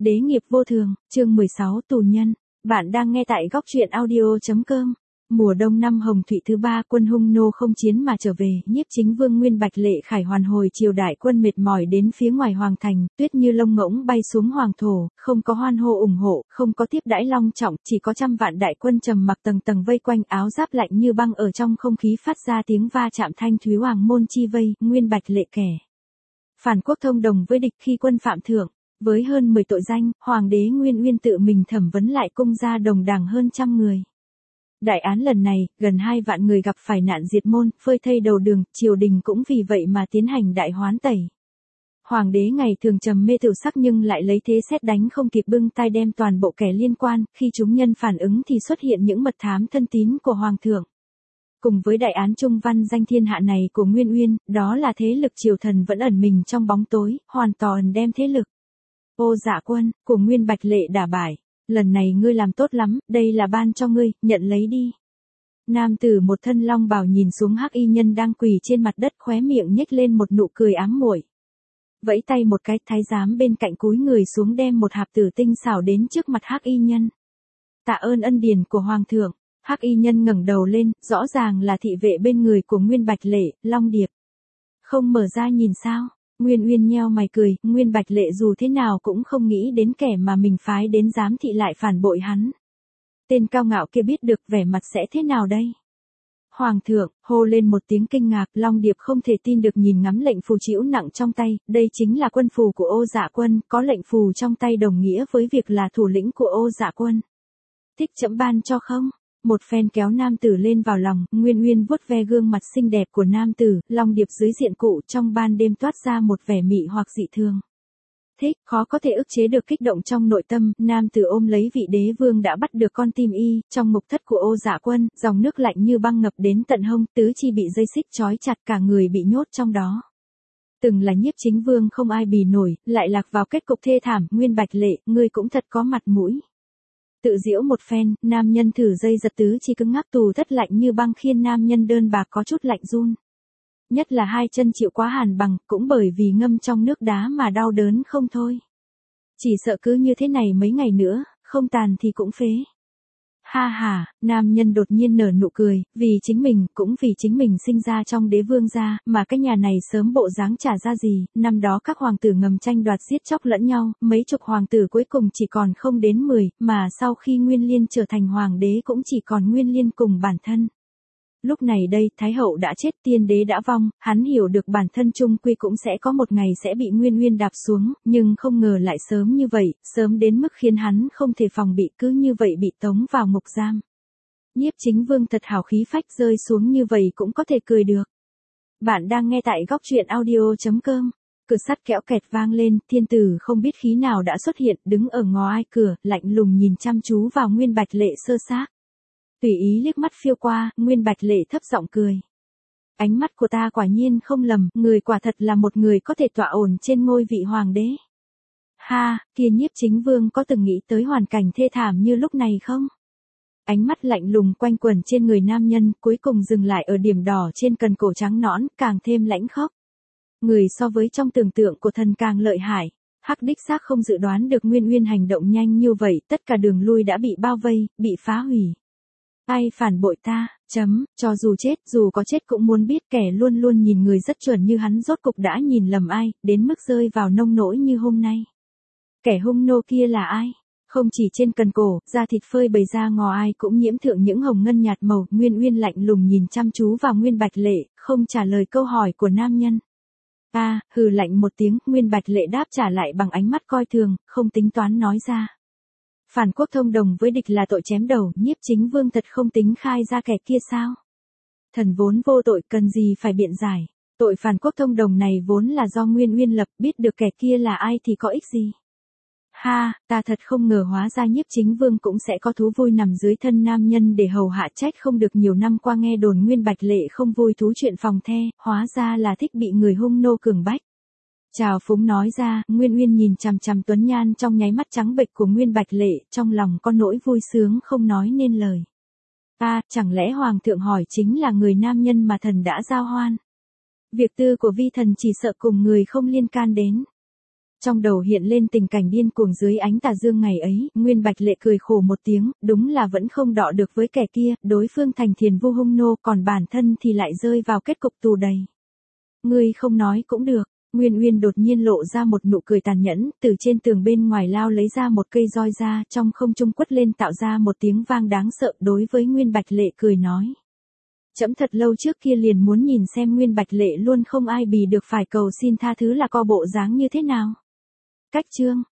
Đế nghiệp vô thường, chương 16 tù nhân. Bạn đang nghe tại góc truyện audio.com. Mùa đông năm Hồng Thụy thứ 3, quân Hung Nô không chiến mà trở về, Nhiếp Chính Vương Nguyên Bạch Lệ khải hoàn hồi triều đại quân mệt mỏi đến phía ngoài hoàng thành, tuyết như lông ngỗng bay xuống hoàng thổ, không có hoan hô ủng hộ, không có tiếp đãi long trọng, chỉ có trăm vạn đại quân trầm mặc tầng tầng vây quanh, áo giáp lạnh như băng ở trong không khí phát ra tiếng va chạm thanh thúy. Hoàng môn chi vây, Nguyên Bạch Lệ kẻ phản quốc thông đồng với địch khi quân phạm thượng. Với hơn 10 tội danh, Hoàng đế Nguyên Uyên tự mình thẩm vấn lại cung gia đồng đảng hơn trăm người. Đại án lần này, gần 2 vạn người gặp phải nạn diệt môn, phơi thây đầu đường, triều đình cũng vì vậy mà tiến hành đại hoán tẩy. Hoàng đế ngày thường trầm mê tiểu sắc nhưng lại lấy thế sét đánh không kịp bưng tay đem toàn bộ kẻ liên quan, khi chúng nhân phản ứng thì xuất hiện những mật thám thân tín của Hoàng thượng. Cùng với đại án trung văn danh thiên hạ này của Nguyên Uyên, đó là thế lực triều thần vẫn ẩn mình trong bóng tối, hoàn toàn đem thế lực Ô Dạ Quân của Nguyên Bạch Lệ đả bại. Lần này ngươi làm tốt lắm, đây là ban cho ngươi, nhận lấy đi. Nam tử một thân long bào nhìn xuống hắc y nhân đang quỳ trên mặt đất, khóe miệng nhếch lên một nụ cười ám muội. Vẫy tay một cái, thái giám bên cạnh cúi người xuống đem một hạp tử tinh xảo đến trước mặt hắc y nhân. Tạ ơn ân điển của hoàng thượng. Hắc y nhân ngẩng đầu lên, rõ ràng là thị vệ bên người của Nguyên Bạch Lệ, Long Điệp. Không mở ra nhìn sao? Nguyên Uyên nheo mày cười, Nguyên Bạch Lệ dù thế nào cũng không nghĩ đến kẻ mà mình phái đến giám thị lại phản bội hắn. Tên cao ngạo kia biết được vẻ mặt sẽ thế nào đây? Hoàng thượng, hô lên một tiếng kinh ngạc, Long Điệp không thể tin được nhìn ngắm lệnh phù trĩu nặng trong tay, đây chính là quân phù của Ô Dạ Quân, có lệnh phù trong tay đồng nghĩa với việc là thủ lĩnh của Ô Dạ Quân. Thích chấm ban cho không? Một phen kéo nam tử lên vào lòng, Nguyên Uyên vuốt ve gương mặt xinh đẹp của nam tử, Long Điệp dưới diện cụ trong ban đêm toát ra một vẻ mị hoặc dị thường. Thích, khó có thể ức chế được kích động trong nội tâm, nam tử ôm lấy vị đế vương đã bắt được con tim y, trong mục thất của Ô Dạ Quân, dòng nước lạnh như băng ngập đến tận hông, tứ chi bị dây xích trói chặt, cả người bị nhốt trong đó. Từng là Nhiếp Chính Vương không ai bì nổi, lại lạc vào kết cục thê thảm, Nguyên Bạch Lệ, ngươi cũng thật có mặt mũi. Tự giễu một phen, nam nhân thử dây giật tứ chi cứng ngắc tù thất lạnh như băng khiến nam nhân đơn bạc có chút lạnh run. Nhất là hai chân chịu quá hàn bằng, cũng bởi vì ngâm trong nước đá mà đau đớn không thôi. Chỉ sợ cứ như thế này mấy ngày nữa, không tàn thì cũng phế. Ha ha, nam nhân đột nhiên nở nụ cười, vì chính mình, cũng vì chính mình sinh ra trong đế vương gia, mà cái nhà này sớm bộ dáng trả ra gì, năm đó các hoàng tử ngầm tranh đoạt giết chóc lẫn nhau, mấy chục hoàng tử cuối cùng chỉ còn không đến 10, mà sau khi Nguyên Liên trở thành hoàng đế cũng chỉ còn Nguyên Liên cùng bản thân. Lúc này đây, Thái hậu đã chết, tiên đế đã vong, hắn hiểu được bản thân chung quy cũng sẽ có một ngày sẽ bị Nguyên Uyên đạp xuống, nhưng không ngờ lại sớm như vậy, sớm đến mức khiến hắn không thể phòng bị, cứ như vậy bị tống vào ngục giam. Nhiếp Chính Vương thật hào khí phách, rơi xuống như vậy cũng có thể cười được. Bạn đang nghe tại góc truyện audio.com. Cửa sắt kẽo kẹt vang lên, thiên tử không biết khí nào đã xuất hiện, đứng ở ngõ ai cửa, lạnh lùng nhìn chăm chú vào Nguyên Bạch Lệ sơ xác. Tùy ý liếc mắt phiêu qua, Nguyên Bạch Lệ thấp giọng cười. Ánh mắt của ta quả nhiên không lầm, người quả thật là một người có thể tọa ổn trên ngôi vị hoàng đế. Ha, kia Nhiếp Chính Vương có từng nghĩ tới hoàn cảnh thê thảm như lúc này không? Ánh mắt lạnh lùng quanh quẩn trên người nam nhân, cuối cùng dừng lại ở điểm đỏ trên cần cổ trắng nõn, càng thêm lãnh khốc. Người so với trong tưởng tượng của thần càng lợi hại. Hắc đích xác không dự đoán được Nguyên Uyên hành động nhanh như vậy, tất cả đường lui đã bị bao vây, bị phá hủy. Ai phản bội ta, cho dù chết, dù có chết cũng muốn biết kẻ luôn luôn nhìn người rất chuẩn như hắn rốt cục đã nhìn lầm ai, đến mức rơi vào nông nỗi như hôm nay. Kẻ hung nô kia là ai? Không chỉ trên cần cổ, da thịt phơi bày ra ngò ai cũng nhiễm thượng những hồng ngân nhạt màu, Nguyên Uyên lạnh lùng nhìn chăm chú vào Nguyên Bạch Lệ, không trả lời câu hỏi của nam nhân. Hừ lạnh một tiếng, Nguyên Bạch Lệ đáp trả lại bằng ánh mắt coi thường, không tính toán nói ra. Phản quốc thông đồng với địch là tội chém đầu, Nhiếp Chính Vương thật không tính khai ra kẻ kia sao? Thần vốn vô tội, cần gì phải biện giải. Tội phản quốc thông đồng này vốn là do Nguyên Uyên lập, biết được kẻ kia là ai thì có ích gì? Ha, ta thật không ngờ hóa ra Nhiếp Chính Vương cũng sẽ có thú vui nằm dưới thân nam nhân để hầu hạ, trách không được nhiều năm qua nghe đồn Nguyên Bạch Lệ không vui thú chuyện phòng the, hóa ra là thích bị người hung nô cường bách. Chào phúng nói ra, Nguyên Uyên nhìn chằm chằm tuấn nhan trong nháy mắt trắng bệch của Nguyên Bạch Lệ, trong lòng có nỗi vui sướng không nói nên lời. Chẳng lẽ Hoàng thượng hỏi chính là người nam nhân mà thần đã giao hoan? Việc tư của vi thần chỉ sợ cùng người không liên can đến. Trong đầu hiện lên tình cảnh điên cuồng dưới ánh tà dương ngày ấy, Nguyên Bạch Lệ cười khổ một tiếng, đúng là vẫn không đọ được với kẻ kia, đối phương thành thiền vu hung nô, còn bản thân thì lại rơi vào kết cục tù đầy. Ngươi không nói cũng được. Nguyên Uyên đột nhiên lộ ra một nụ cười tàn nhẫn, từ trên tường bên ngoài lao lấy ra một cây roi ra, trong không trung quất lên tạo ra một tiếng vang đáng sợ, đối với Nguyên Bạch Lệ cười nói. Trẫm thật lâu trước kia liền muốn nhìn xem Nguyên Bạch Lệ luôn không ai bì được phải cầu xin tha thứ là co bộ dáng như thế nào. Cách chương